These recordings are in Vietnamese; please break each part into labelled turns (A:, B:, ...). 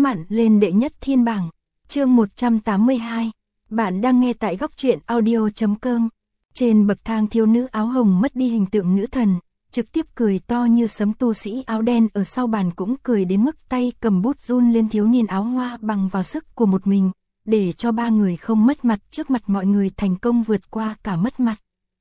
A: chóng mặn lên đệ nhất thiên bảng. Chương 182. Bạn đang nghe tại góc truyện audio.com. Trên bậc thang, thiếu nữ áo hồng mất đi hình tượng nữ thần, trực tiếp cười to như sấm. Tu sĩ áo đen ở sau bàn cũng cười đến mức tay cầm bút run lên. Thiếu niên áo hoa bằng vào sức của một mình, để cho ba người không mất mặt trước mặt mọi người, thành công vượt qua cả mất mặt.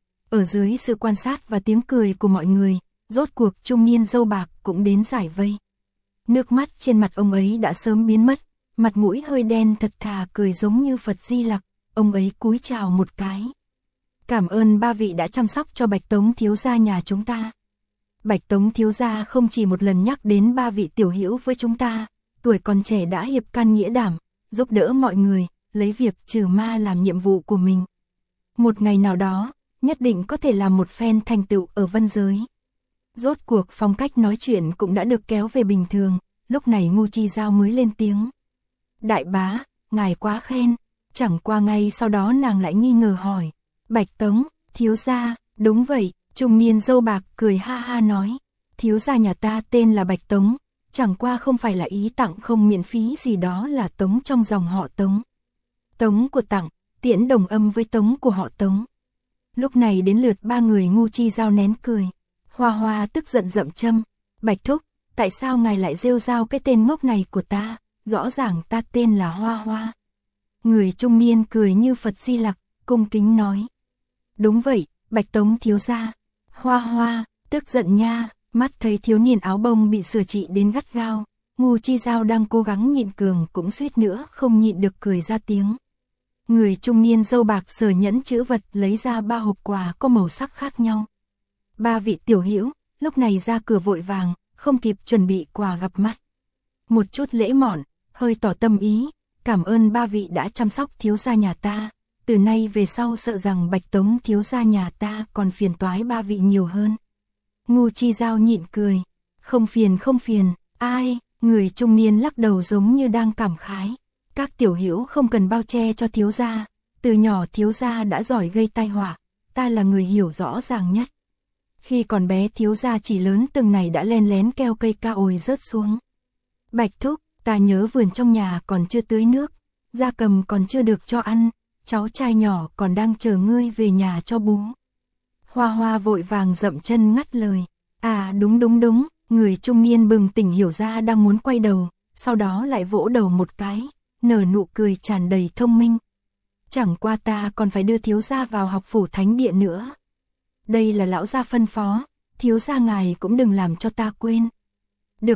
A: Ở dưới sự quan sát và tiếng cười của mọi người, rốt cuộc trung niên râu bạc cũng đến giải vây. Nước mắt trên mặt ông ấy đã sớm biến mất, mặt mũi hơi đen, thật thà cười giống như Phật Di Lặc. Ông ấy cúi chào một cái. Cảm ơn ba vị đã chăm sóc cho Bạch Tống thiếu gia nhà chúng ta. Bạch Tống thiếu gia không chỉ một lần nhắc đến ba vị tiểu hữu với chúng ta, tuổi còn trẻ đã hiệp can nghĩa đảm, giúp đỡ mọi người, lấy việc trừ ma làm nhiệm vụ của mình. Một ngày nào đó, nhất định có thể làm một phen thành tựu ở Vân giới. Rốt cuộc phong cách nói chuyện cũng đã được kéo về bình thường, lúc này Ngô Chi Giao mới lên tiếng. Đại bá, ngài quá khen. Chẳng qua ngay sau đó nàng lại nghi ngờ hỏi. Bạch Tống, thiếu gia, đúng vậy, trung niên râu bạc cười ha ha nói. Thiếu gia nhà ta tên là Bạch Tống, chẳng qua không phải là ý tặng không miễn phí gì, đó là Tống trong dòng họ Tống. Tống của tặng, tiễn đồng âm với Tống của họ Tống. Lúc này đến lượt ba người Ngô Chi Giao nén cười. Hoa Hoa tức giận dậm châm. Bạch Thúc, tại sao ngài lại rêu rao cái tên ngốc này của ta, rõ ràng ta tên là Hoa Hoa. Người trung niên cười như Phật Di Lặc, cung kính nói. Đúng vậy, Bạch Tống thiếu gia. Hoa Hoa, tức giận nha, mắt thấy thiếu niên áo bông bị sửa trị đến gắt gao. Ngô Chi Giao đang cố gắng nhịn cường cũng suýt nữa không nhịn được cười ra tiếng. Người trung niên râu bạc sờ nhẫn chữ vật lấy ra ba hộp quà có màu sắc khác nhau. Ba vị tiểu hữu lúc này ra cửa vội vàng, không kịp chuẩn bị quà gặp mặt. Một chút lễ mọn, hơi tỏ tâm ý. Cảm ơn ba vị đã chăm sóc thiếu gia nhà ta. Từ nay về sau sợ rằng Bạch Tống thiếu gia nhà ta còn phiền toái ba vị nhiều hơn. Ngô Chi Giao nhịn cười. Không phiền, ai? Người trung niên lắc đầu giống như đang cảm khái. Các tiểu hữu không cần bao che cho thiếu gia. Từ nhỏ thiếu gia đã giỏi gây tai họa. Ta là người hiểu rõ ràng nhất. Khi còn bé thiếu gia chỉ lớn từng này đã len lén keo cây cao ồi rớt xuống. Bạch Thúc, ta nhớ vườn trong nhà còn chưa tưới nước, gia cầm còn chưa được cho ăn, cháu trai nhỏ còn đang chờ ngươi về nhà cho bú. Hoa Hoa vội vàng dậm chân ngắt lời. À đúng, người trung niên bừng tỉnh hiểu ra đang muốn quay đầu, sau đó lại vỗ đầu một cái, nở nụ cười tràn đầy thông minh. Chẳng qua ta còn phải đưa thiếu gia vào học phủ thánh địa nữa. Đây là lão gia phân phó, thiếu gia ngài cũng đừng làm cho ta quên. Được,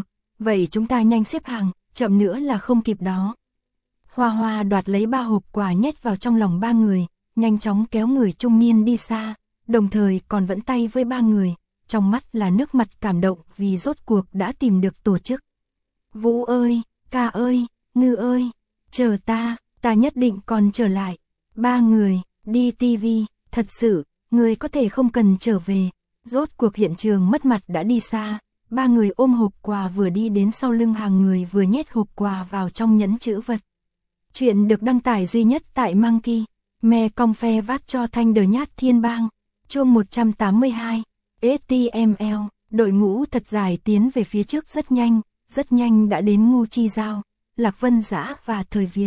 A: vậy chúng ta nhanh xếp hàng, chậm nữa là không kịp đó. Hoa Hoa đoạt lấy ba hộp quà nhét vào trong lòng ba người, nhanh chóng kéo người trung niên đi xa, đồng thời còn vẫn tay với ba người, trong mắt là nước mặt cảm động vì rốt cuộc đã tìm được tổ chức. Vũ ơi, Ca ơi, Ngư ơi, chờ ta nhất định còn trở lại. Ba người, đi tivi, thật sự, người có thể không cần trở về. Rốt cuộc hiện trường mất mặt đã đi xa. Ba người ôm hộp quà vừa đi đến sau lưng hàng người vừa nhét hộp quà vào trong nhẫn chữ vật. Chuyện được đăng tải duy nhất tại Monkey. Me cong phe vát cho thanh đời nhát thiên bang. Chương 182. HTML. Đội ngũ thật dài tiến về phía trước rất nhanh đã đến Ngô Chi Giao, Lạc Vân Dã và Thời Việt.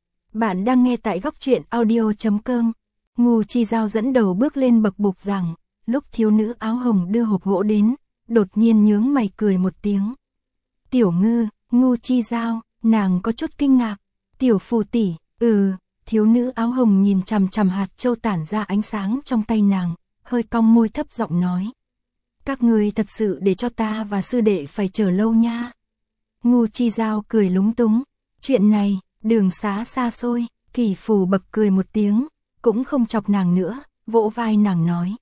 A: Bạn đang nghe tại góc truyện audio.com. Ngô Chi Giao dẫn đầu bước lên bậc bục giảng. Lúc thiếu nữ áo hồng đưa hộp gỗ đến, đột nhiên nhướng mày cười một tiếng. Tiểu Ngư, Ngô Chi Giao, nàng có chút kinh ngạc. Tiểu phù tỷ, thiếu nữ áo hồng nhìn chằm chằm hạt châu tản ra ánh sáng trong tay nàng, hơi cong môi thấp giọng nói. Các người thật sự để cho ta và sư đệ phải chờ lâu nha. Ngô Chi Giao cười lúng túng. Chuyện này, đường xá xa xôi. Kỳ phù bật cười một tiếng, cũng không chọc nàng nữa, vỗ vai nàng nói.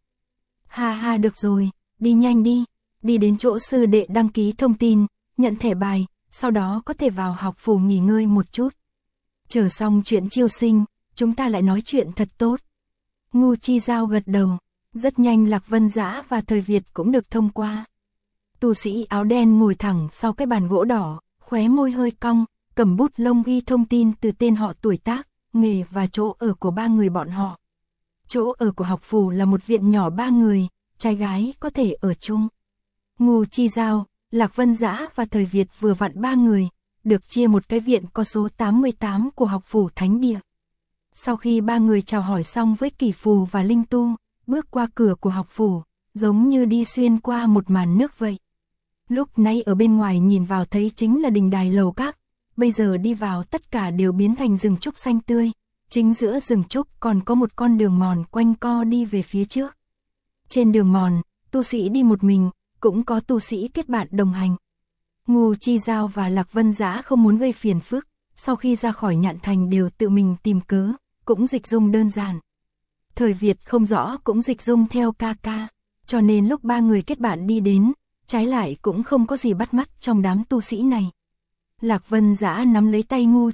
A: Ha được rồi, đi nhanh đi đến chỗ sư đệ đăng ký thông tin, nhận thẻ bài, sau đó có thể vào học phủ nghỉ ngơi một chút. Chờ xong chuyện chiêu sinh, chúng ta lại nói chuyện thật tốt. Ngô Chi Giao gật đầu, rất nhanh Lạc Vân Dã và Thời Việt cũng được thông qua. Tu sĩ áo đen ngồi thẳng sau cái bàn gỗ đỏ, khóe môi hơi cong, cầm bút lông ghi thông tin từ tên họ, tuổi tác, nghề và chỗ ở của ba người bọn họ. Chỗ ở của học phủ là một viện nhỏ ba người, trai gái có thể ở chung. Ngô Chi Giao, Lạc Vân Dã và Thời Việt vừa vặn ba người, được chia một cái viện có số 88 của học phủ Thánh Địa. Sau khi ba người chào hỏi xong với Kỷ Phù và Linh Tu, bước qua cửa của học phủ, giống như đi xuyên qua một màn nước vậy. Lúc nãy ở bên ngoài nhìn vào thấy chính là đình đài lầu các, bây giờ đi vào tất cả đều biến thành rừng trúc xanh tươi, chính giữa rừng trúc còn có một con đường mòn quanh co đi về phía trước. Trên đường mòn, tu sĩ đi một mình, cũng có tu sĩ kết bạn đồng hành. Ngô Chi Giao và Lạc Vân Dã không muốn gây phiền phức, sau khi ra khỏi Nhạn Thành đều tự mình tìm cớ, cũng dịch dung đơn giản. Thời Việt không rõ cũng dịch dung theo ca ca, cho nên lúc ba người kết bạn đi đến, trái lại cũng không có gì bắt mắt trong đám tu sĩ này. Lạc Vân Dã nắm lấy tay Ngô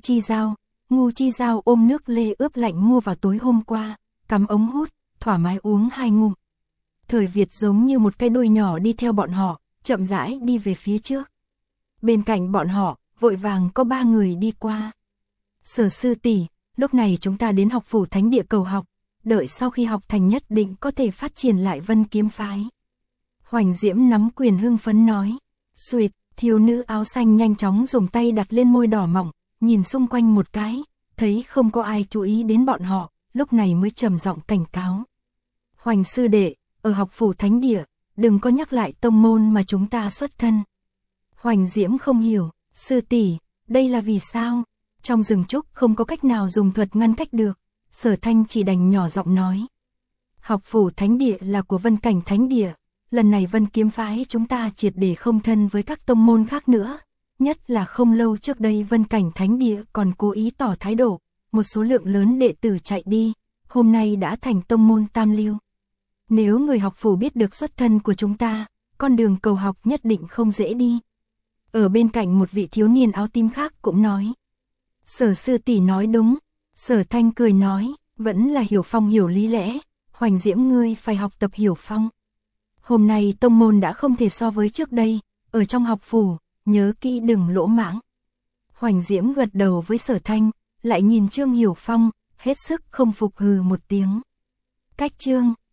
A: Chi Giao ôm nước lê ướp lạnh mua vào tối hôm qua, cắm ống hút, thoải mái uống 2 ngụm. Thời Việt giống như một cái đuôi nhỏ đi theo bọn họ, chậm rãi đi về phía trước. Bên cạnh bọn họ, vội vàng có 3 người đi qua. Sở sư tỷ, lúc này chúng ta đến học phủ Thánh Địa cầu học, đợi sau khi học thành nhất định có thể phát triển lại Vân Kiếm phái. Hoành Diễm nắm quyền hưng phấn nói. Xuyệt, thiếu nữ áo xanh nhanh chóng dùng tay đặt lên môi đỏ mỏng, nhìn xung quanh một cái, thấy không có ai chú ý đến bọn họ, lúc này mới trầm giọng cảnh cáo. Hoành sư đệ, ở học phủ Thánh Địa, đừng có nhắc lại tông môn mà chúng ta xuất thân. Hoành Diễm không hiểu, sư tỷ, đây là vì sao? Trong rừng trúc không có cách nào dùng thuật ngăn cách được, Sở Thanh chỉ đành nhỏ giọng nói. Học phủ Thánh Địa là của Vân Cảnh Thánh Địa, lần này Vân Kiếm phái chúng ta triệt để không thân với các tông môn khác nữa, nhất là không lâu trước đây Vân Cảnh Thánh Địa còn cố ý tỏ thái độ, một số lượng lớn đệ tử chạy đi, hôm nay đã thành tông môn tam lưu. Nếu người học phủ biết được xuất thân của chúng ta, con đường cầu học nhất định không dễ đi. Ở bên cạnh một vị thiếu niên áo tím khác cũng nói. Sở sư tỷ nói đúng, Sở Thanh cười nói, vẫn là Hiểu Phong hiểu lý lẽ, Hoành Diễm ngươi phải học tập Hiểu Phong. Hôm nay tông môn đã không thể so với trước đây, ở trong học phủ, nhớ kỹ đừng lỗ mãng. Hoành Diễm gật đầu với Sở Thanh, lại nhìn Trương Hiểu Phong, hết sức không phục hừ một tiếng. Cách Trương